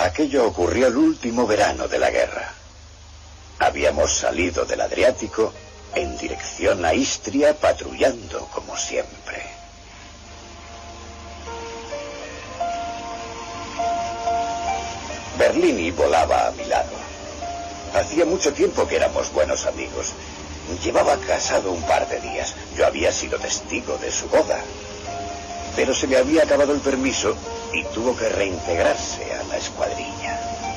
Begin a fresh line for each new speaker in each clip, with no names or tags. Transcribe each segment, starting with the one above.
Aquello ocurrió el último verano de la guerra. Habíamos salido del Adriático en dirección a Istria, patrullando como siempre. Berlini volaba a mi lado. Hacía mucho tiempo que éramos buenos amigos. Llevaba casado un par de días. Yo había sido testigo de su boda. Pero se le había acabado el permiso y tuvo que reintegrarse a la escuadrilla.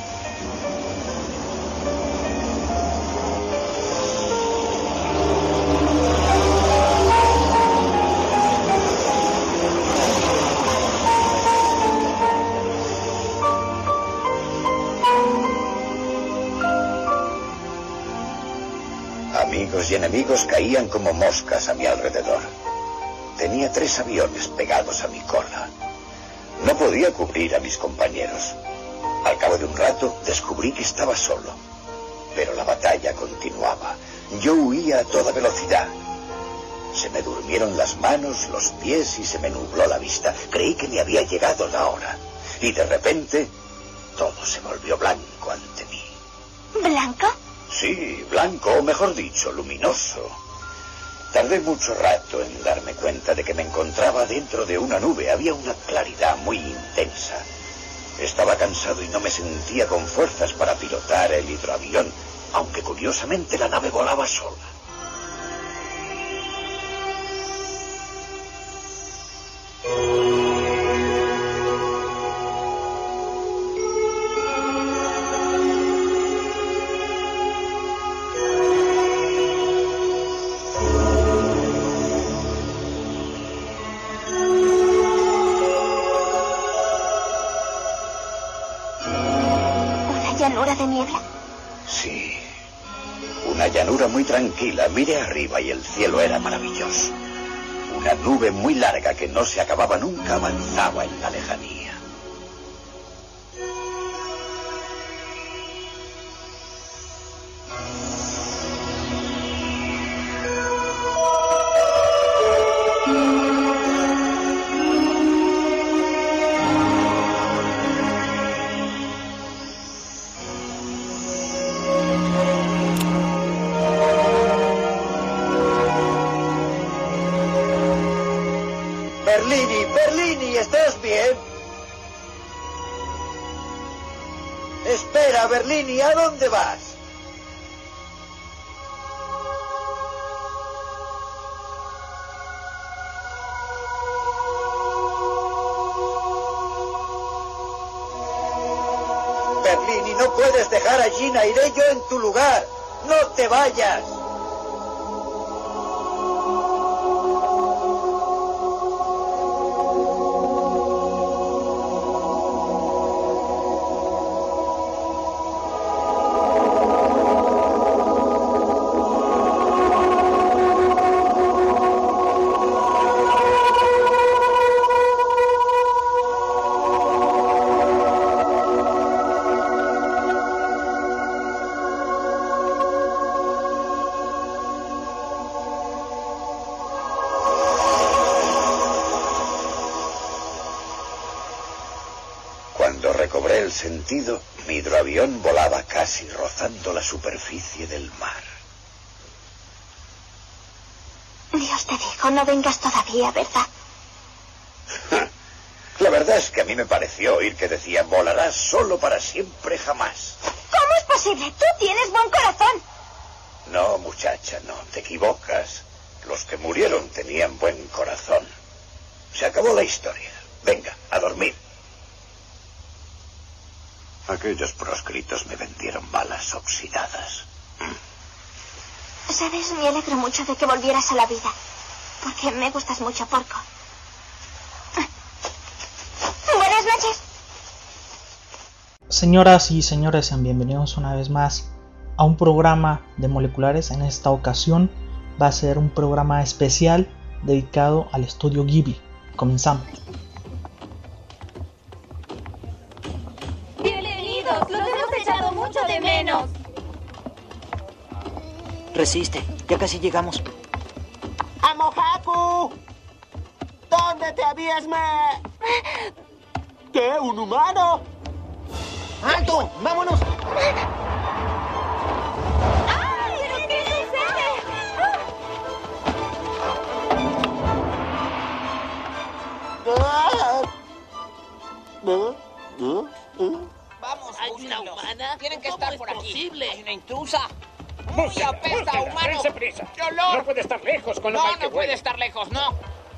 Amigos y enemigos caían como moscas a mi alrededor. Tenía 3 aviones pegados a mi cola. No podía cubrir a mis compañeros. Al cabo de un rato descubrí que estaba solo. Pero la batalla continuaba. Yo huía a toda velocidad. Se me durmieron las manos, los pies y se me nubló la vista. Creí que me había llegado la hora. Y de repente, todo se volvió blanco ante mí.
¿Blanco?
Sí, blanco, o mejor dicho, luminoso. Tardé mucho rato en darme cuenta de que me encontraba dentro de una nube. Había una claridad muy intensa. Estaba cansado y no me sentía con fuerzas para pilotar el hidroavión, aunque curiosamente la nave volaba sola.
¿Llanura de niebla?
Sí, una llanura muy tranquila. Miré arriba y el cielo era maravilloso. Una nube muy larga que no se acababa nunca avanzaba en la lejanía. Berlini, ¿estás bien? Espera, Berlini, ¿a dónde vas? Berlini, no puedes dejar a Gina, iré yo en tu lugar. ¡No te vayas! Recobré el sentido. Mi hidroavión volaba casi rozando la superficie del mar.
Dios te dijo, no vengas todavía, ¿verdad?
La verdad es que a mí me pareció oír que decían volarás solo para siempre jamás.
¿Cómo es posible? Tú tienes buen corazón.
No, muchacha, no, te equivocas. Los que murieron tenían buen corazón. Se acabó la historia. Venga, a dormir. Aquellos proscritos me vendieron balas oxidadas.
Sabes, me alegro mucho de que volvieras a la vida. Porque me gustas mucho, Porco. Buenas noches.
Señoras y señores, sean bienvenidos una vez más a un programa de Moleculares. En esta ocasión va a ser un programa especial dedicado al estudio Ghibli. Comenzamos.
De menos.
Resiste, ya casi llegamos.
¡Amohaku! ¿Dónde te habías ¿Qué? ¿Un humano?
¡Alto! ¡Vámonos!
¡Ay! ¿Pero qué
Vamos, hay una humana. Tienen que estar por aquí. Posible? Hay una intrusa.
¡Uy,
apesta, humano!
¡Dense prisa!
¡Qué olor!
No puede estar lejos con lo
No,
mal que
no puede
huele.
estar lejos, no.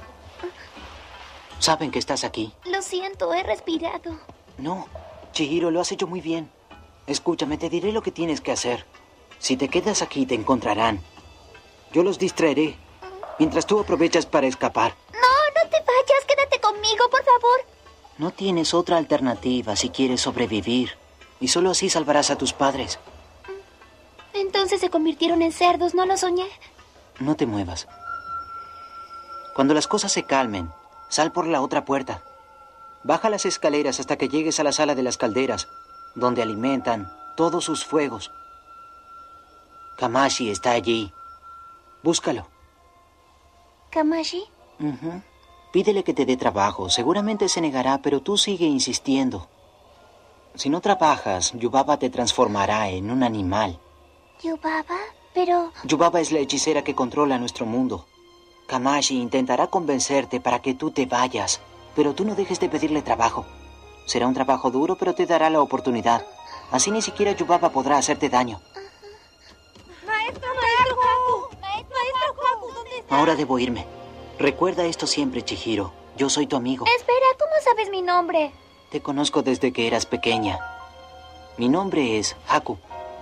Saben que estás aquí.
Lo siento, he respirado.
No, Chihiro, lo has hecho muy bien. Escúchame, te diré lo que tienes que hacer. Si te quedas aquí, te encontrarán. Yo los distraeré, mientras tú aprovechas para escapar.
No, no te vayas. Quédate conmigo, por favor.
No tienes otra alternativa si quieres sobrevivir. Y solo así salvarás a tus padres.
Entonces se convirtieron en cerdos, ¿no lo soñé?
No te muevas. Cuando las cosas se calmen, sal por la otra puerta. Baja las escaleras hasta que llegues a la sala de las calderas, donde alimentan todos sus fuegos. Kamashi está allí. Búscalo.
¿Kamashi?
Ujú. Pídele que te dé trabajo. Seguramente se negará, pero tú sigue insistiendo. Si no trabajas, Yubaba te transformará en un animal.
¿Yubaba? Pero...
Yubaba es la hechicera que controla nuestro mundo. Kamashi intentará convencerte para que tú te vayas, pero tú no dejes de pedirle trabajo. Será un trabajo duro, pero te dará la oportunidad. Así ni siquiera Yubaba podrá hacerte daño.
¡Maestro Haku! ¡Maestro Haku! ¿Dónde está?
Ahora debo irme. Recuerda esto siempre, Chihiro. Yo soy tu amigo.
Espera, ¿cómo sabes mi nombre?
Te conozco desde que eras pequeña. Mi nombre es Haku.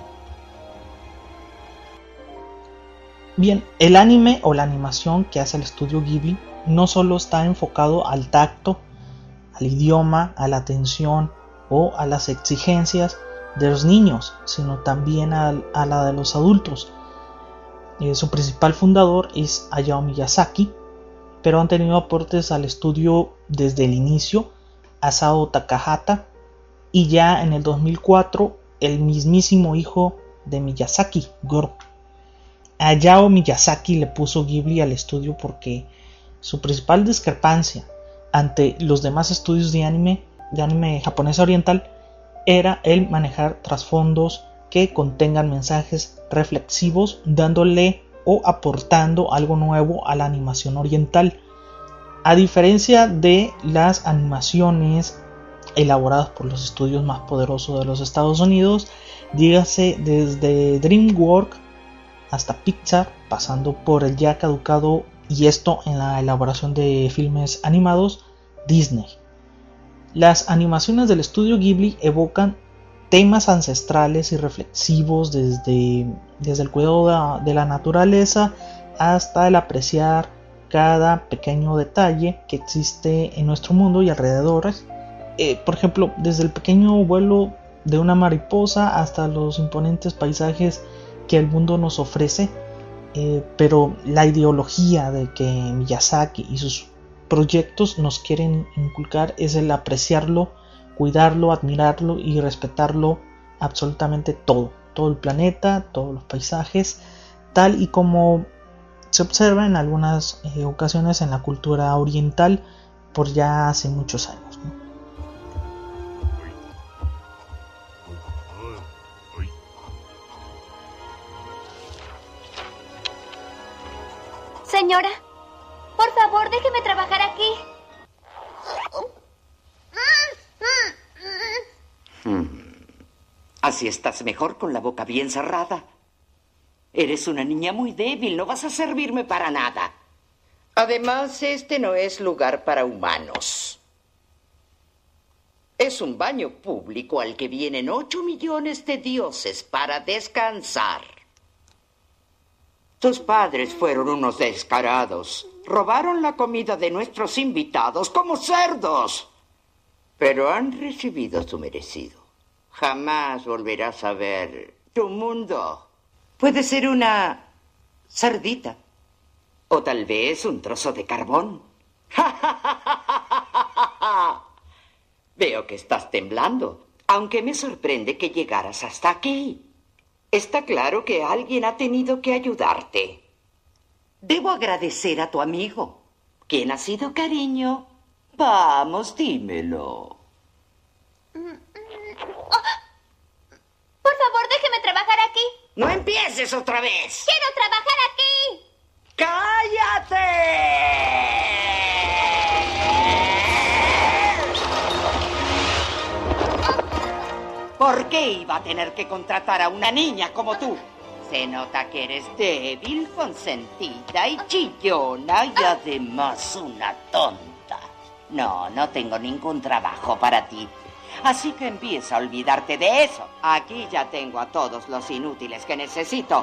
Bien, el anime o la animación que hace el estudio Ghibli no solo está enfocado al tacto, al idioma, a la atención o a las exigencias de los niños, sino también a la de los adultos. Su principal fundador es Hayao Miyazaki, pero han tenido aportes al estudio desde el inicio Asao Takahata y ya en el 2004 el mismísimo hijo de Miyazaki, Goro. Hayao Miyazaki le puso Ghibli al estudio porque su principal discrepancia ante los demás estudios de anime japonés oriental era el manejar trasfondos que contengan mensajes reflexivos, dándole o aportando algo nuevo a la animación oriental. A diferencia de las animaciones elaboradas por los estudios más poderosos de los Estados Unidos, dígase desde DreamWorks hasta Pixar, pasando por el ya caducado, y esto en la elaboración de filmes animados, Disney. Las animaciones del estudio Ghibli evocan temas ancestrales y reflexivos desde el cuidado de la naturaleza hasta el apreciar cada pequeño detalle que existe en nuestro mundo y alrededores. Por ejemplo, desde el pequeño vuelo de una mariposa hasta los imponentes paisajes que el mundo nos ofrece, pero la ideología de que Miyazaki y sus proyectos nos quieren inculcar es el apreciarlo, cuidarlo, admirarlo y respetarlo absolutamente todo el planeta, todos los paisajes, tal y como se observa en algunas ocasiones en la cultura oriental por ya hace muchos años, ¿no?
Señora, por favor, déjeme trabajar aquí.
Así estás mejor con la boca bien cerrada. Eres una niña muy débil, no vas a servirme para nada. Además, este no es lugar para humanos. Es un baño público al que vienen 8 millones de dioses para descansar. Tus padres fueron unos descarados. Robaron la comida de nuestros invitados como cerdos. Pero han recibido su merecido. Jamás volverás a ver tu mundo. Puede ser una cerdita. O tal vez un trozo de carbón. Veo que estás temblando, aunque me sorprende que llegaras hasta aquí. Está claro que alguien ha tenido que ayudarte. Debo agradecer a tu amigo. ¿Quién ha sido, cariño? Vamos, dímelo. ¡No empieces otra vez!
¡Quiero trabajar aquí!
¡Cállate! ¿Por qué iba a tener que contratar a una niña como tú? Se nota que eres débil, consentida y chillona y además una tonta. No, no tengo ningún trabajo para ti. Así que empieza a olvidarte de eso. Aquí ya tengo a todos los inútiles que necesito.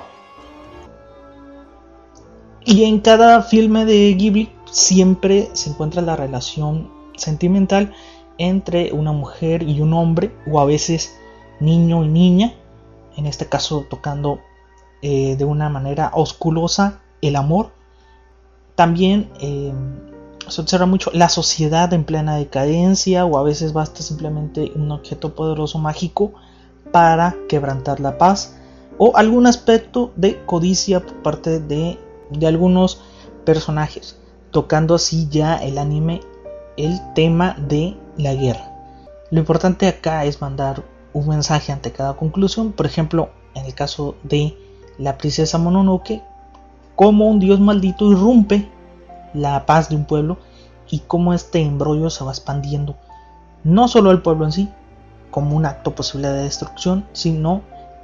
Y en cada filme de Ghibli siempre se encuentra la relación sentimental entre una mujer y un hombre, o a veces niño y niña, en este caso tocando de una manera oscurosa el amor. También se observa mucho la sociedad en plena decadencia, o a veces basta simplemente un objeto poderoso mágico para quebrantar la paz, o algún aspecto de codicia por parte de algunos personajes, tocando así ya el anime el tema de la guerra. Lo importante acá es mandar un mensaje ante cada conclusión. Por ejemplo, en el caso de la princesa Mononoke, cómo un dios maldito irrumpe la paz de un pueblo y cómo este embrollo se va expandiendo no solo al pueblo en sí como un acto posible de destrucción, sino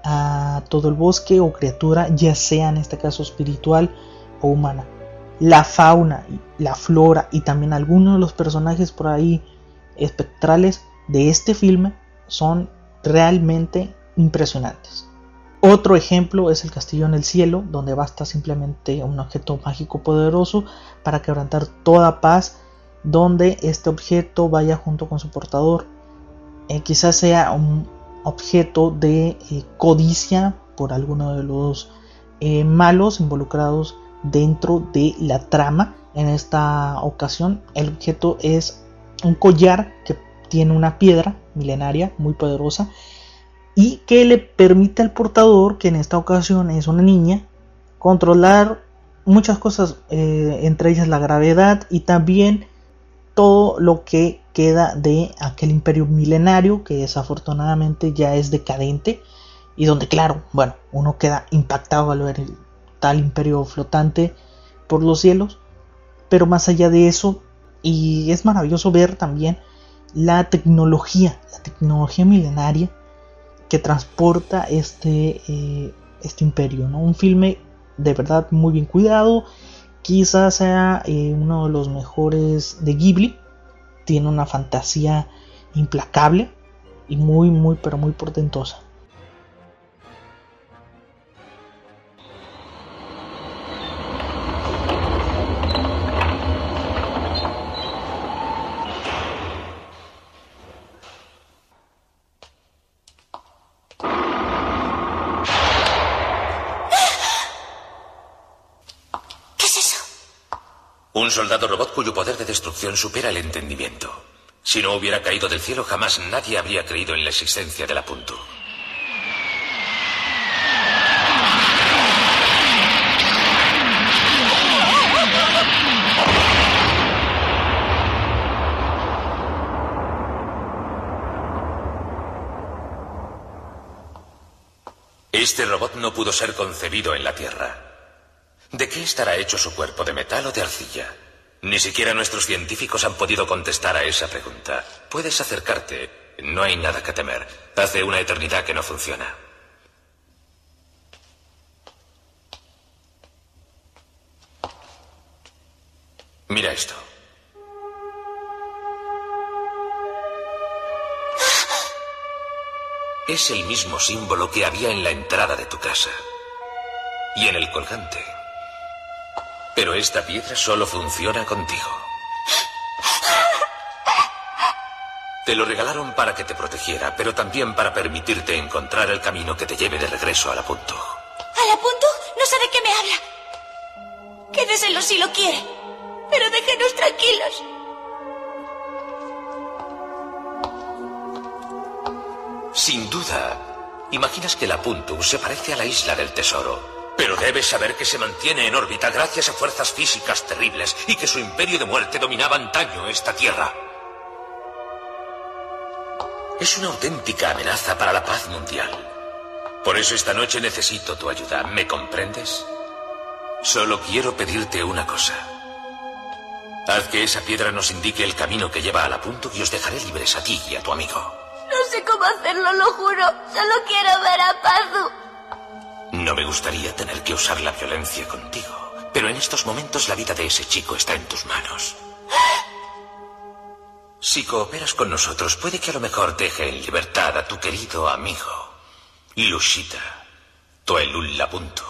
a todo el bosque o criatura, ya sea en este caso espiritual o humana. La fauna, la flora y también algunos de los personajes por ahí espectrales de este filme son realmente impresionantes. Otro ejemplo es el castillo en el cielo, donde basta simplemente un objeto mágico poderoso para quebrantar toda paz, donde este objeto vaya junto con su portador. Quizás sea un objeto de codicia por alguno de los malos involucrados dentro de la trama. En esta ocasión el objeto es un collar que tiene una piedra milenaria muy poderosa y que le permite al portador, que en esta ocasión es una niña, controlar muchas cosas, entre ellas la gravedad y también todo lo que queda de aquel imperio milenario que desafortunadamente ya es decadente, y donde claro, bueno, uno queda impactado al ver el tal imperio flotante por los cielos. Pero más allá de eso, y es maravilloso ver también la tecnología milenaria que transporta este imperio, ¿no? Un filme de verdad muy bien cuidado, quizás sea uno de los mejores de Ghibli. Tiene una fantasía implacable y muy pero muy portentosa.
Un soldado robot cuyo poder de destrucción supera el entendimiento. Si no hubiera caído del cielo, jamás nadie habría creído en la existencia de la Puntu. Este robot no pudo ser concebido en la Tierra. ¿De qué estará hecho su cuerpo, de metal o de arcilla? Ni siquiera nuestros científicos han podido contestar a esa pregunta. Puedes acercarte, no hay nada que temer. Hace una eternidad que no funciona. Mira esto. Es el mismo símbolo que había en la entrada de tu casa y en el colgante. Pero esta piedra solo funciona contigo. Te lo regalaron para que te protegiera, pero también para permitirte encontrar el camino que te lleve de regreso a la Puntu.
¿A la Puntu? No sé de qué me habla. Quédeselo si lo quiere, pero déjenos tranquilos.
Sin duda, imaginas que la Puntu se parece a la isla del tesoro. Pero debes saber que se mantiene en órbita gracias a fuerzas físicas terribles y que su imperio de muerte dominaba antaño esta tierra. Es una auténtica amenaza para la paz mundial. Por eso esta noche necesito tu ayuda, ¿me comprendes? Solo quiero pedirte una cosa. Haz que esa piedra nos indique el camino que lleva a la punta y os dejaré libres a ti y a tu amigo.
No sé cómo hacerlo, lo juro. Solo quiero ver a Pazu.
No me gustaría tener que usar la violencia contigo, pero en estos momentos la vida de ese chico está en tus manos. Si cooperas con nosotros, puede que a lo mejor deje en libertad a tu querido amigo, Lushita Toelullapuntu.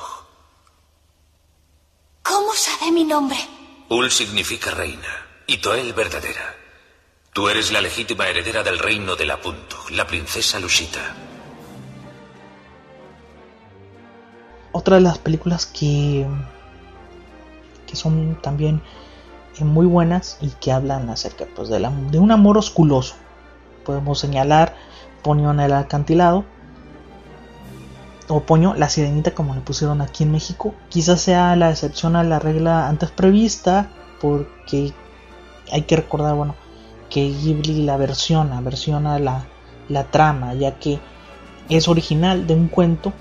¿Cómo sabe mi nombre?
Ul significa reina y Toel verdadera. Tú eres la legítima heredera del reino de Lapuntu, la princesa Lushita.
Otra de las películas que son también muy buenas y que hablan acerca pues, de un amor oscuroso. Podemos señalar Ponyo en el acantilado, o Ponyo, la sirenita, como le pusieron aquí en México. Quizás sea la excepción a la regla antes prevista, porque hay que recordar, bueno, que Ghibli la versiona la trama, ya que es original de un cuento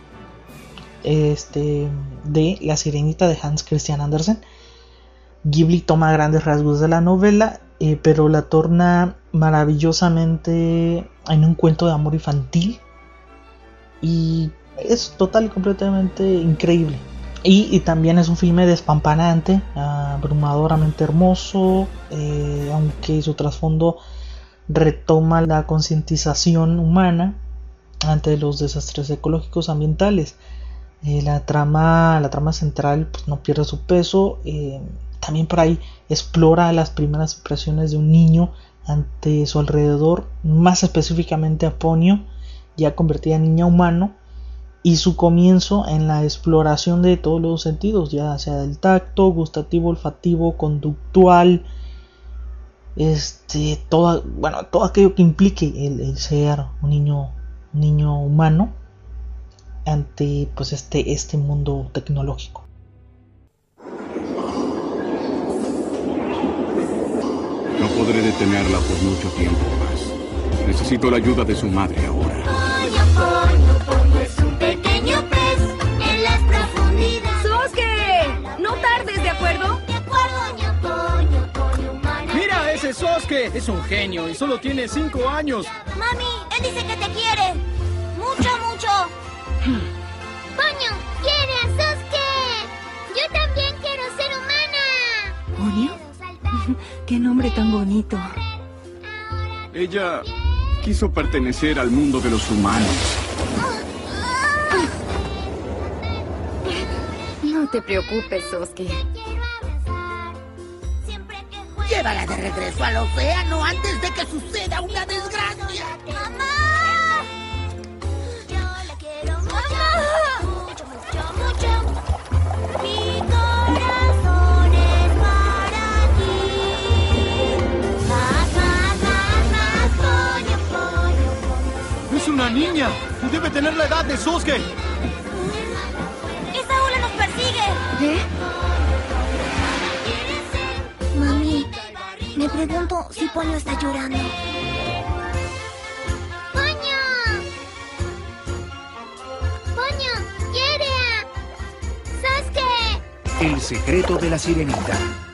de La sirenita de Hans Christian Andersen. Ghibli toma grandes rasgos de la novela, pero la torna maravillosamente en un cuento de amor infantil, y es total y completamente increíble. Y también es un filme despampanante, abrumadoramente hermoso, aunque su trasfondo retoma la concientización humana ante los desastres ecológicos ambientales. La trama central pues, no pierde su peso. También por ahí explora las primeras impresiones de un niño ante su alrededor, más específicamente a Ponyo, ya convertida en niña humano, y su comienzo en la exploración de todos los sentidos, ya sea del tacto, gustativo, olfativo, conductual, todo aquello que implique el ser un niño humano ante pues este mundo tecnológico.
No podré detenerla por mucho tiempo más. Necesito la ayuda de su madre ahora.
Ponyo es un pequeño pez en las profundidades.
¡Sosuke! No tardes, ¿de acuerdo?
De acuerdo, Ponyo humana.
¡Mira, ese Sosuke! Es un genio y solo tiene 5 años.
Mami, él dice que te quiere. Mucho, mucho.
Ponyo quiere a Sosuke. Yo también quiero ser humana.
¿Ponyo? ¡Qué nombre tan bonito!
Ella quiso pertenecer al mundo de los humanos.
No te preocupes, Sosuke.
Llévala de regreso al océano antes de que suceda una desgracia.
¡Mamá! Yo la quiero mucho, mucho, mucho. Mi corazón es para ti. Más, Ponyo.
¡Es una niña! ¡Y debe tener la edad de Sosuke!
¡Esa ola nos persigue!
¿Eh?
Mami, me pregunto si Ponyo está llorando.
¡Ponyo! ¡Ponyo quiere a Sosuke!
El secreto de la sirenita.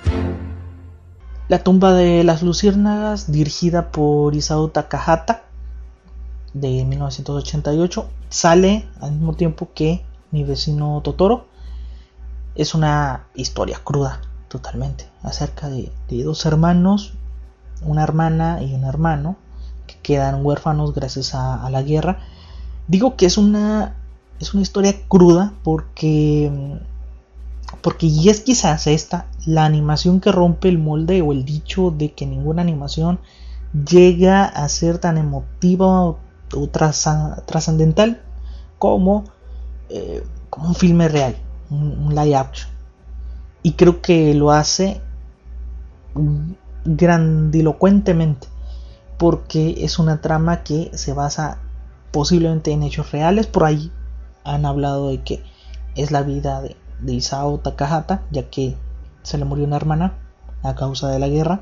La tumba de las luciérnagas, dirigida por Isao Takahata, de 1988, sale al mismo tiempo que Mi vecino Totoro. Es una historia cruda totalmente acerca de dos hermanos, una hermana y un hermano, que quedan huérfanos gracias a la guerra. Digo que es una historia cruda porque y es quizás esta la animación que rompe el molde o el dicho de que ninguna animación llega a ser tan emotiva o trascendental como un filme real, un live action. Y creo que lo hace grandilocuentemente, porque es una trama que se basa posiblemente en hechos reales. Por ahí han hablado de que es la vida de Isao Takahata, ya que se le murió una hermana a causa de la guerra.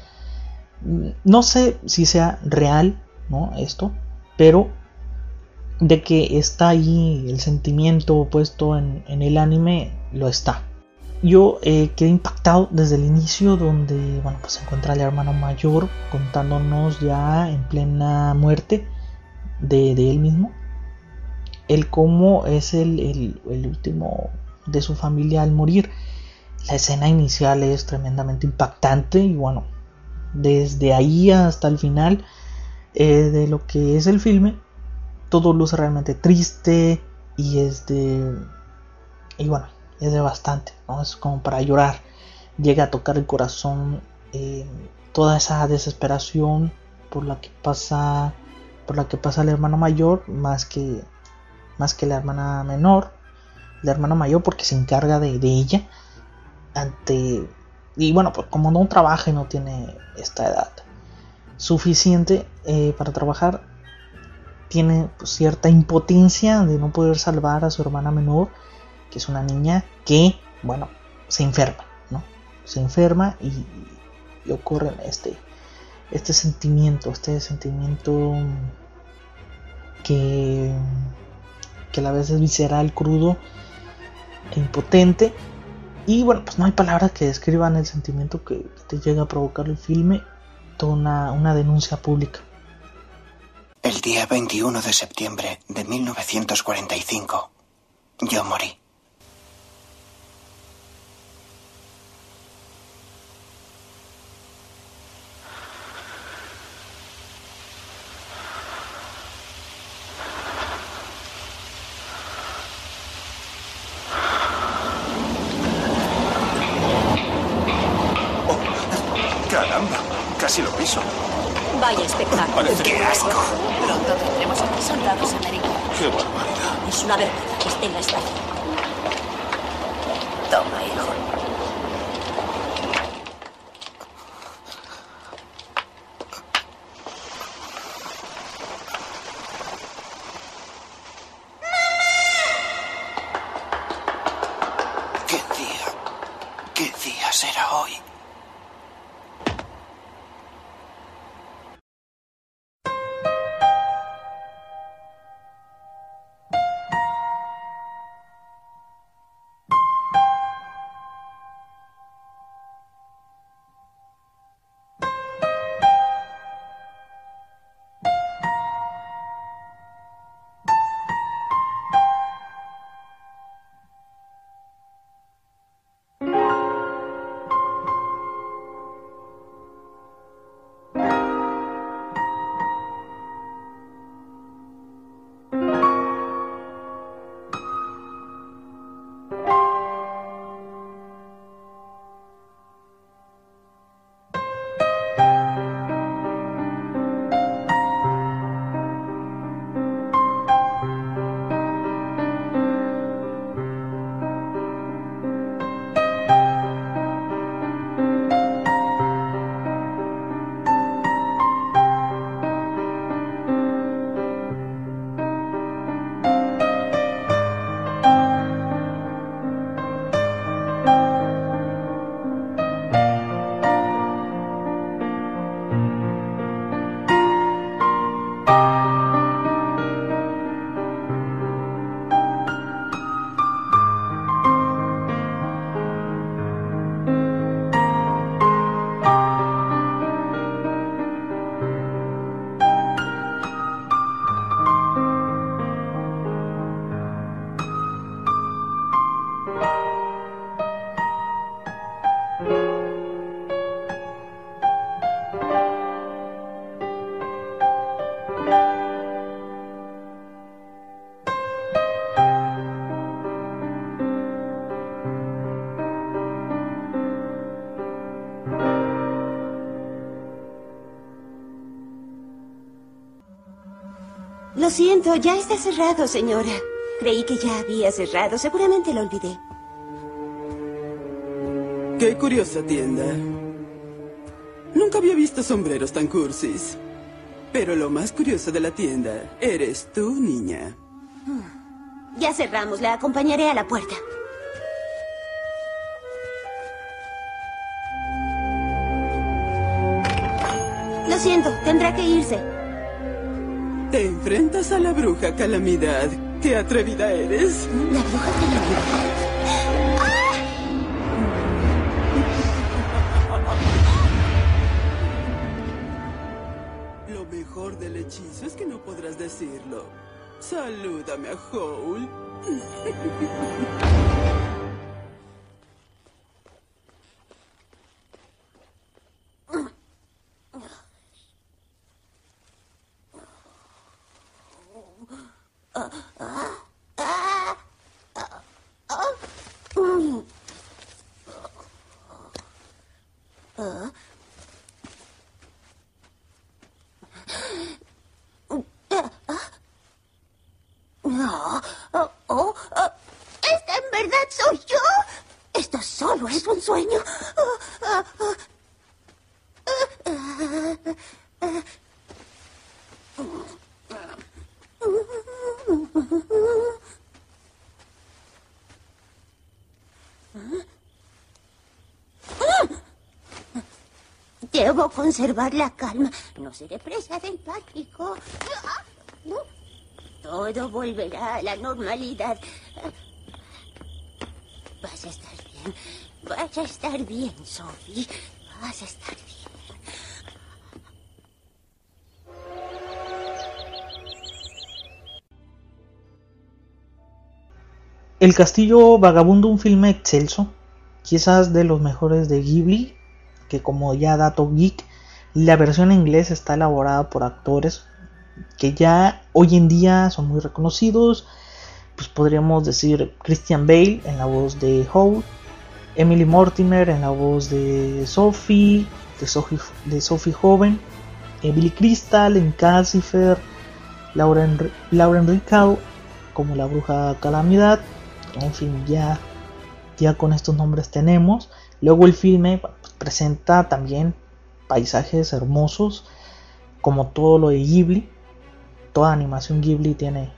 No sé si sea real, ¿no? Esto, pero de que está ahí el sentimiento puesto en el anime, lo está. Yo quedé impactado desde el inicio, donde bueno, pues se encuentra el hermano mayor contándonos ya en plena muerte de él mismo, el cómo es el último de su familia al morir. La escena inicial es tremendamente impactante y bueno, desde ahí hasta el final de lo que es el filme, todo luce realmente triste y bueno, es de bastante, ¿no? Es como para llorar, llega a tocar el corazón, toda esa desesperación por la que pasa el hermano mayor, más que la hermana menor, la hermana mayor porque se encarga de ella y bueno, pues como no trabaja y no tiene esta edad suficiente para trabajar, tiene pues cierta impotencia de no poder salvar a su hermana menor, que es una niña que, bueno, se enferma, ¿no? Se enferma y ocurre este sentimiento que a la vez es visceral, crudo e impotente. Y bueno, pues no hay palabras que describan el sentimiento que te llega a provocar el filme, toda una denuncia pública.
El día 21 de septiembre de 1945, yo morí.
Casi lo piso.
Vaya espectáculo.
¡Qué asco!
Pronto tendremos aquí soldados americanos.
¡Qué barbaridad!
Es una vergüenza que esté en la estación. Toma, hijo.
¿Qué día será hoy?
Lo siento, ya está cerrado, señora. Creí que ya había cerrado. Seguramente lo olvidé.
Qué curiosa tienda. Nunca había visto sombreros tan cursis. Pero lo más curioso de la tienda eres tú, niña.
Ya cerramos. La acompañaré a la puerta. Lo siento, tendrá que irse.
Ten enfrentas a la bruja Calamidad. ¡Qué atrevida eres!
¿La bruja Calamidad?
Lo mejor del hechizo es que no podrás decirlo. Salúdame a Howl.
¿Esta en verdad soy yo? Esto solo es un sueño. Debo conservar la calma. No seré presa del pánico. Todo volverá a la normalidad. Vas a estar bien. Vas a estar bien, Sophie. Vas a estar bien.
El Castillo Vagabundo, un filme excelso, quizás de los mejores de Ghibli, que como ya dato geek, la versión en inglés está elaborada por actores que ya hoy en día son muy reconocidos. Pues podríamos decir Christian Bale en la voz de Howl, Emily Mortimer en la voz de Sophie joven, Billy Crystal en Calcifer, Lauren Rickel como la bruja Calamidad. En fin, ya con estos nombres tenemos. Luego el filme presenta también paisajes hermosos, como todo lo de Ghibli. Toda animación Ghibli tiene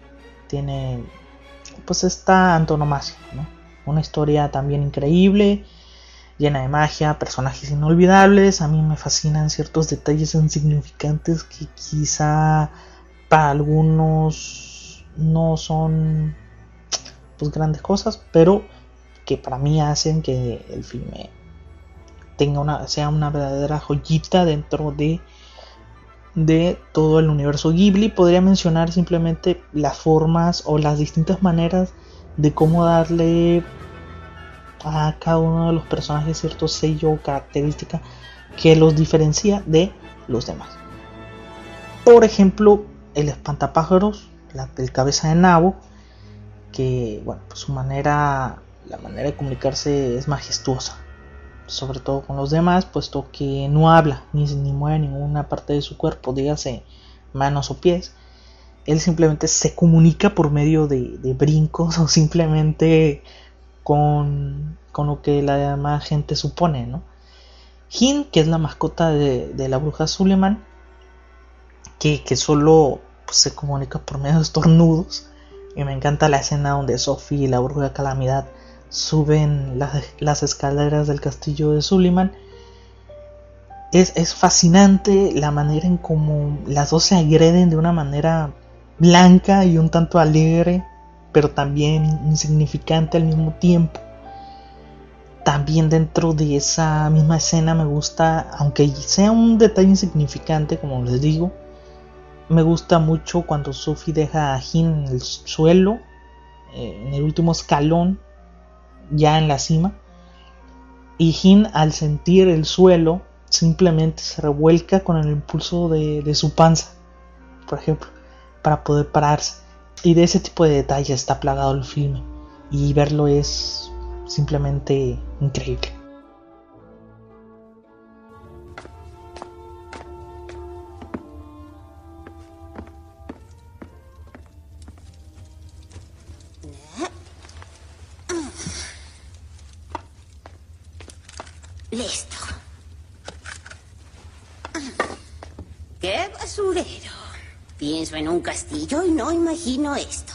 pues esta antonomasia, ¿no? Una historia también increíble, llena de magia, personajes inolvidables. A mí me fascinan ciertos detalles insignificantes que quizá para algunos no son pues grandes cosas, pero que para mí hacen que el filme sea una verdadera joyita dentro de todo el universo Ghibli. Podría mencionar simplemente las formas o las distintas maneras de cómo darle a cada uno de los personajes cierto sello o característica que los diferencia de los demás. Por ejemplo, el espantapájaros, el cabeza de nabo, que bueno, pues la manera de comunicarse es majestuosa, sobre todo con los demás, puesto que no habla ni mueve ninguna parte de su cuerpo, dígase manos o pies. Él simplemente se comunica por medio de brincos o simplemente con lo que la demás gente supone, ¿no? Hin, que es la mascota de la bruja Suleiman, que solo pues, se comunica por medio de estornudos. Y me encanta la escena donde Sophie y la bruja Calamidad suben las escaleras del castillo de Suleiman. Es fascinante la manera en cómo las dos se agreden de una manera blanca y un tanto alegre, pero también insignificante al mismo tiempo. También dentro de esa misma escena me gusta, aunque sea un detalle insignificante, como les digo, me gusta mucho cuando Sophie deja a Hin en el suelo, en el último escalón, ya en la cima, y Hin, al sentir el suelo, simplemente se revuelca con el impulso de su panza, por ejemplo, para poder pararse. Y de ese tipo de detalles está plagado el filme, y verlo es simplemente increíble.
Listo. ¡Qué basurero! Pienso en un castillo y no imagino esto.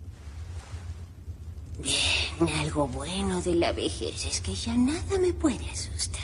Bien, algo bueno de la vejez es que ya nada me puede asustar.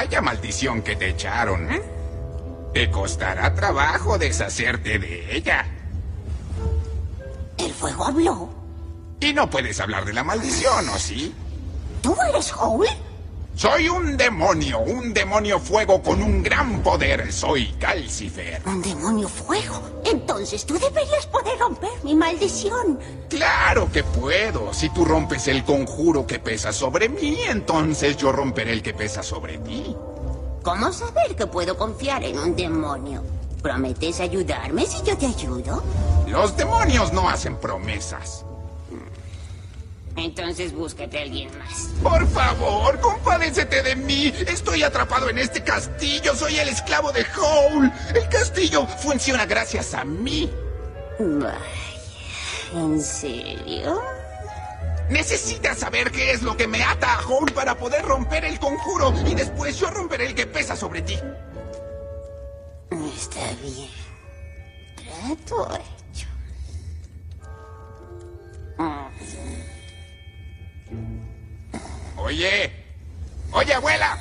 Vaya maldición que te echaron. Te costará trabajo deshacerte de ella.
¿El fuego habló?
Y no puedes hablar de la maldición, ¿o sí?
¿Tú eres Howl?
Soy un demonio fuego con un gran poder. Soy Calcifer.
¿Un demonio fuego? Entonces tú deberías poder romper mi maldición.
¡Claro que puedo! Si tú rompes el conjuro que pesa sobre mí, entonces yo romperé el que pesa sobre ti.
¿Cómo saber que puedo confiar en un demonio? ¿Prometes ayudarme si yo te ayudo?
Los demonios no hacen promesas.
Entonces búscate a alguien más.
Por favor, compadécete de mí. Estoy atrapado en este castillo. Soy el esclavo de Howl. El castillo funciona gracias a mí.
Vaya, ¿en serio?
Necesitas saber qué es lo que me ata a Howl para poder romper el conjuro. Y después yo romperé el que pesa sobre ti.
Está bien. Trato hecho.
Oye, abuela.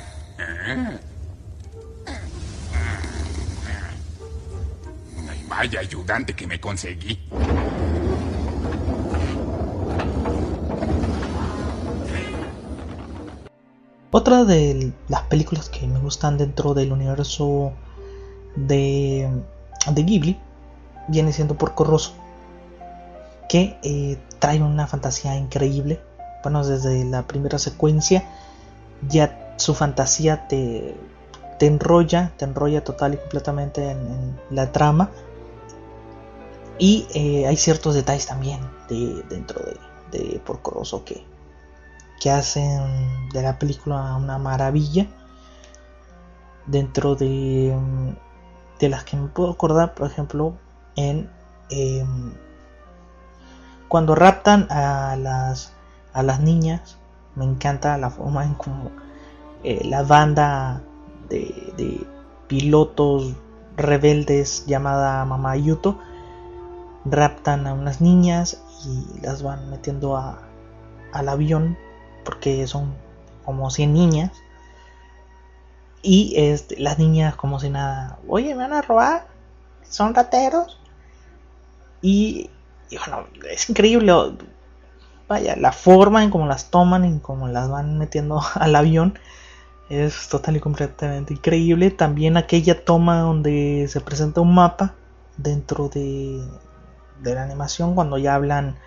Ay, vaya ayudante que me conseguí.
Otra de las películas que me gustan dentro del universo de Ghibli viene siendo Porco Rosso, que trae una fantasía increíble. Bueno, desde la primera secuencia ya su fantasía te enrolla total y completamente en la trama. Y hay ciertos detalles también dentro de Porco Rosso que hacen de la película una maravilla. Dentro de las que me puedo acordar, por ejemplo, cuando raptan a las niñas, me encanta la forma en como la banda de pilotos rebeldes llamada Mama Yuto raptan a unas niñas y las van metiendo al avión, porque son como 100 niñas, y las niñas como si nada, oye, me van a robar, son rateros, y bueno, es increíble. Vaya, la forma en cómo las toman y cómo las van metiendo al avión es total y completamente increíble. También aquella toma donde se presenta un mapa dentro de la animación, cuando ya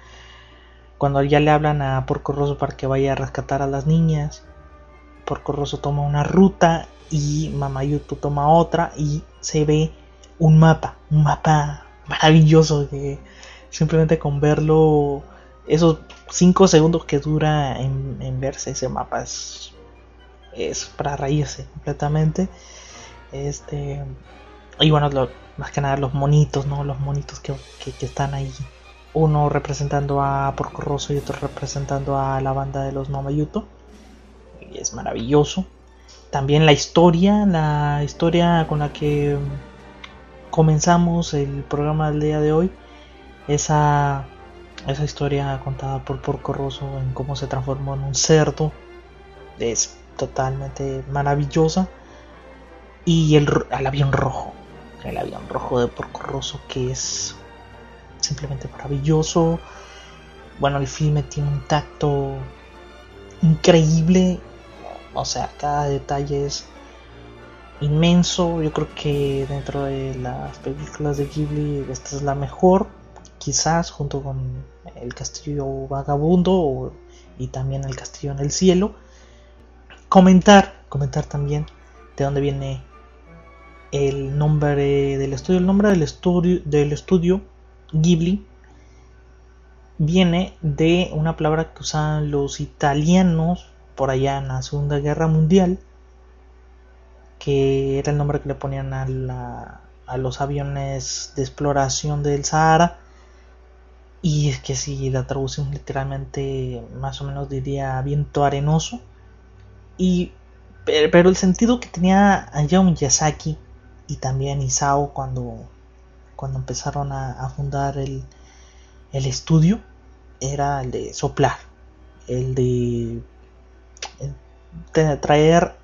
le hablan a Porco Rosso para que vaya a rescatar a las niñas. Porco Rosso toma una ruta y Mama Yuto toma otra, y se ve un mapa maravilloso que simplemente con verlo, esos 5 segundos que dura en verse ese mapa, es para reírse completamente. Y bueno, más que nada los monitos, ¿no? Los monitos que están ahí, uno representando a Porco Rosso y otro representando a la banda de los Mama Yuto, y es maravilloso. También la historia con la que comenzamos el programa del día de hoy, esa historia contada por Porco Rosso en cómo se transformó en un cerdo, es totalmente maravillosa. Y el avión rojo de Porco Rosso, que es simplemente maravilloso. Bueno, el filme tiene un tacto increíble, o sea, cada detalle es inmenso. Yo creo que dentro de las películas de Ghibli esta es la mejor, quizás junto con El Castillo Vagabundo y también El Castillo en el Cielo. Comentar también de dónde viene el nombre del estudio. El nombre del estudio Ghibli viene de una palabra que usaban los italianos por allá en la Segunda Guerra Mundial, que era el nombre que le ponían a los aviones de exploración del Sahara. Y es que si la traducción literalmente, más o menos diría viento arenoso. Pero el sentido que tenía Hayao Miyazaki y también Isao cuando empezaron a fundar el estudio era el de soplar, el de traer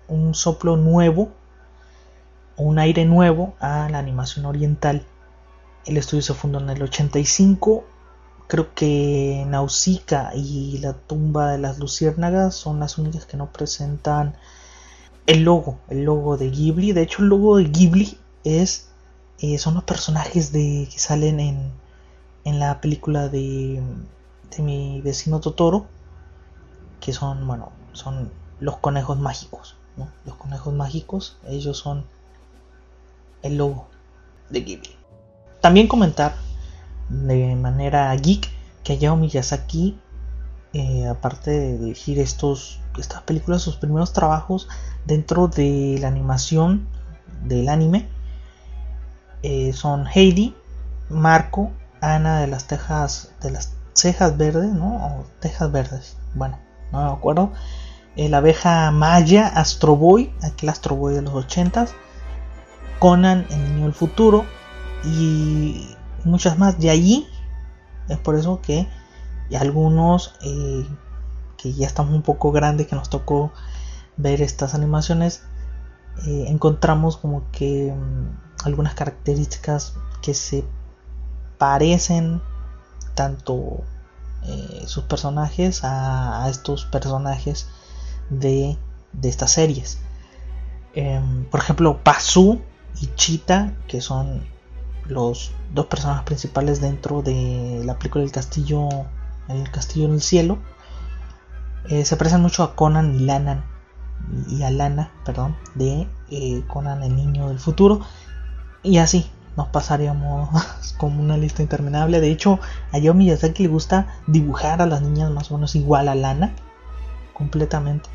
un soplo nuevo, un aire nuevo a la animación oriental. El estudio se fundó en el 85. Creo que Nausicaa y la tumba de las luciérnagas son las únicas que no presentan el logo de Ghibli. De hecho, el logo de Ghibli son los personajes que salen en la película de Mi vecino Totoro, que son los conejos mágicos, ¿no? Los conejos mágicos, ellos son el logo de Ghibli. También comentar de manera geek que Hayao Miyazaki, aparte de dirigir estas películas, sus primeros trabajos dentro de la animación del anime son Heidi, Marco, Ana de las cejas verdes, ¿no? O tejas verdes, bueno, no me acuerdo. La abeja Maya, Astro Boy, aquel Astro Boy de los 80s, Conan, el niño del futuro y muchas más. De allí es por eso que algunos que ya estamos un poco grandes, que nos tocó ver estas animaciones, encontramos como que algunas características que se parecen tanto sus personajes a estos personajes de estas series. Por ejemplo, Pazu y Cheetah, que son los dos personajes principales dentro de la película El castillo en el cielo, se parecen mucho a Conan y a Lana, de Conan, el niño del futuro, y así nos pasaríamos como una lista interminable. De hecho, a Hayao Miyazaki le gusta dibujar a las niñas más o menos igual a Lana, completamente.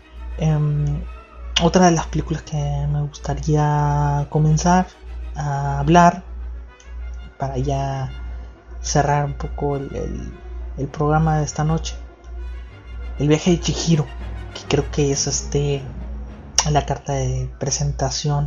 Otra de las películas que me gustaría comenzar a hablar, para ya cerrar un poco el programa de esta noche, El viaje de Chihiro, que creo que es la carta de presentación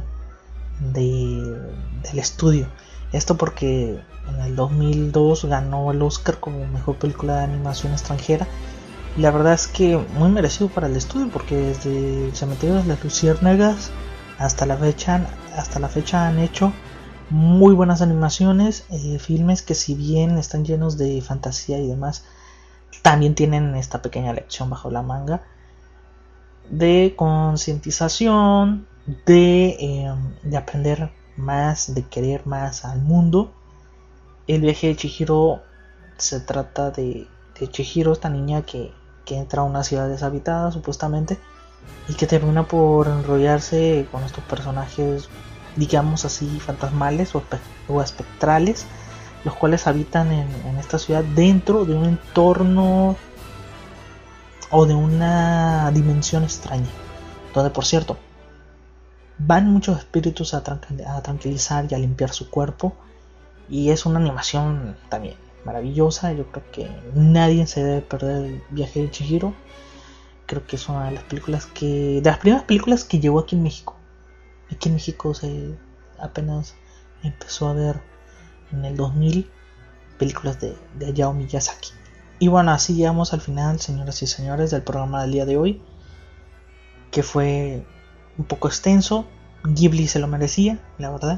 del estudio. Esto porque en el 2002 ganó el Oscar como mejor película de animación extranjera. Y la verdad es que muy merecido para el estudio, porque desde El cementerio de las luciérnagas hasta la fecha han hecho muy buenas animaciones, filmes que, si bien están llenos de fantasía y demás, también tienen esta pequeña lección bajo la manga de concientización, de aprender más, de querer más al mundo. El viaje de Chihiro se trata de Chihiro, esta niña que entra a una ciudad deshabitada supuestamente, y que termina por enrollarse con estos personajes, digamos así, fantasmales o espectrales, los cuales habitan en esta ciudad dentro de un entorno o de una dimensión extraña, donde, por cierto, van muchos espíritus a tranquilizar y a limpiar su cuerpo. Y es una animación también maravillosa. Yo creo que nadie se debe perder El viaje de Chihiro. Creo que es una de las primeras películas que llegó aquí en México. Aquí en México se apenas empezó a ver en el 2000 películas de Hayao Miyazaki. Y bueno, así llegamos al final, señoras y señores, del programa del día de hoy, que fue un poco extenso. Ghibli se lo merecía, la verdad.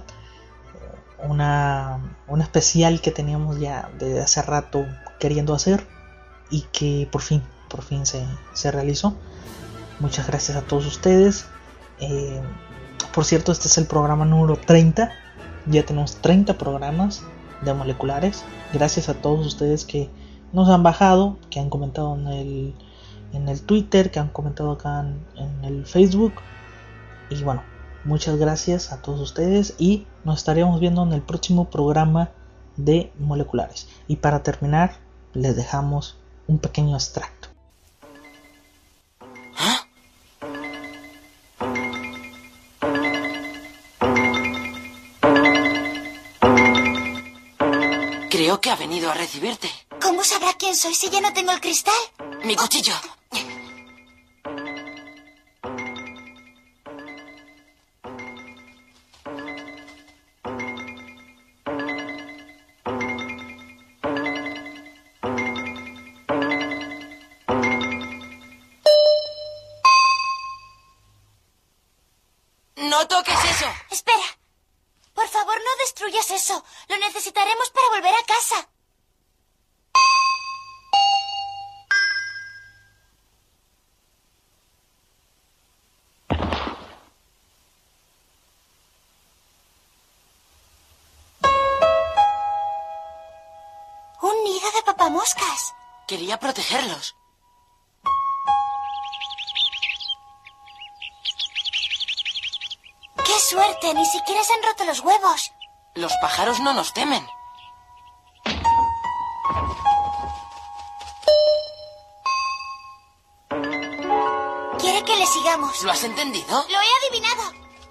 Un especial que teníamos ya desde hace rato queriendo hacer, y que por fin se realizó. Muchas gracias a todos ustedes. Por cierto, este es el programa número 30. Ya tenemos 30 programas de Moleculares. Gracias a todos ustedes que nos han bajado, que han comentado en el Twitter, que han comentado acá en el Facebook. Y bueno, muchas gracias a todos ustedes, y nos estaremos viendo en el próximo programa de Moleculares. Y para terminar, les dejamos un pequeño extracto.
Creo que ha venido a recibirte.
¿Cómo sabrá quién soy si ya no tengo el cristal?
Mi cuchillo.
digas eso. Lo necesitaremos para volver a casa. Un nido de papamoscas.
Quería protegerlos.
¡Qué suerte! Ni siquiera se han roto los huevos.
Los pájaros no nos temen.
Quiere que le sigamos.
¿Lo has entendido?
Lo he adivinado.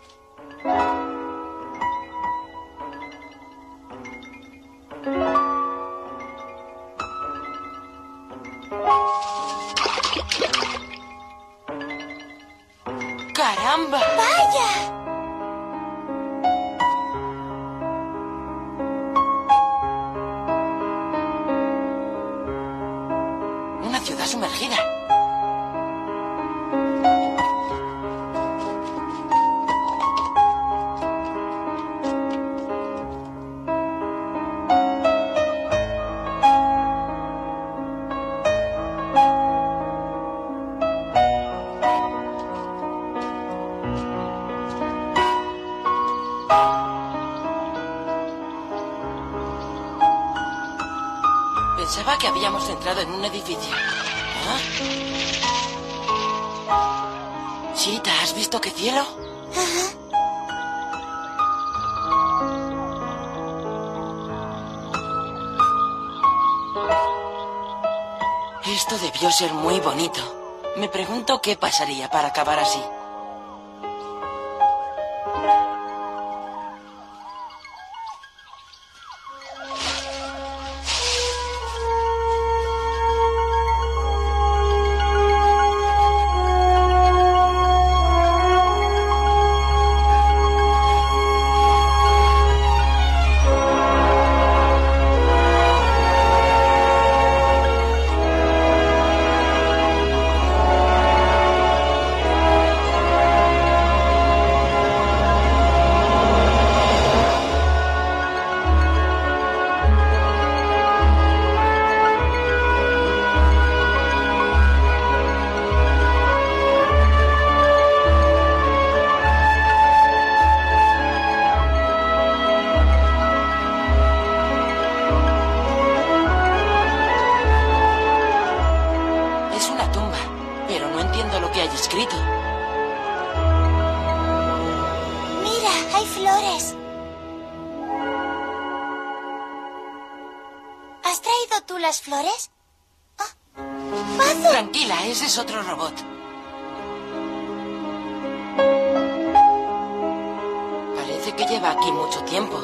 ¡Caramba!
¡Vaya!
Una ciudad sumergida. Pensaba que habíamos entrado en un edificio. ¿Ah? Chita, ¿has visto qué cielo?
Ajá.
Esto debió ser muy bonito. Me pregunto qué pasaría para acabar así.
las flores?
Tranquila, ese es otro robot. Parece que lleva aquí mucho tiempo.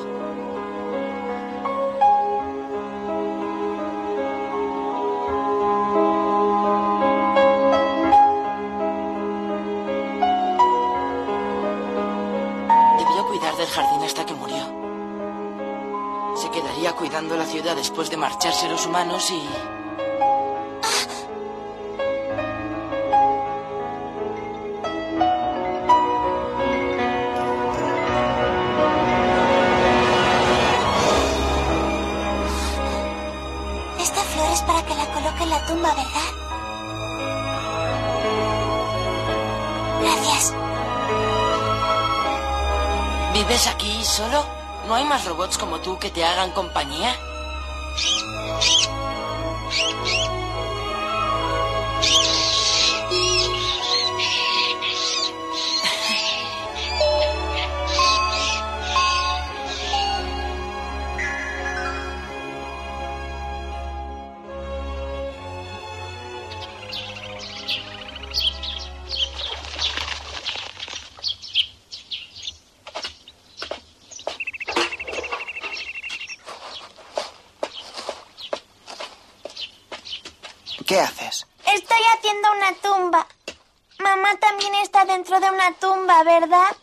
Debió cuidar del jardín hasta que murió. Se quedaría cuidando la ciudad después de marcharse los humanos y...
Esta flor es para que la coloque en la tumba, ¿verdad? Gracias.
¿Vives aquí solo? ¿No hay más robots como tú que te hagan compañía?
¿Qué haces?
Estoy haciendo una tumba. Mamá también está dentro de una tumba, ¿verdad?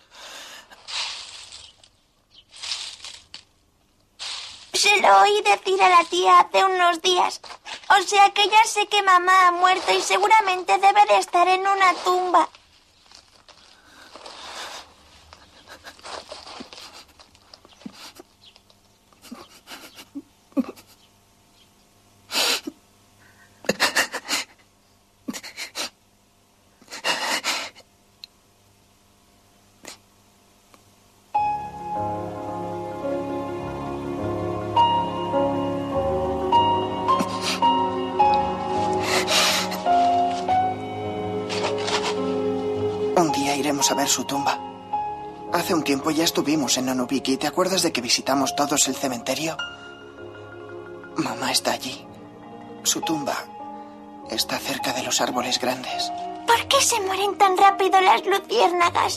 Se lo oí decir a la tía hace unos días. O sea que ya sé que mamá ha muerto y seguramente debe de estar en una tumba.
Iremos a ver su tumba. Hace un tiempo ya estuvimos en Nonubiki. ¿Te acuerdas de que visitamos todos el cementerio? Mamá está allí. Su tumba está cerca de los árboles grandes.
¿Por qué se mueren tan rápido las luciérnagas?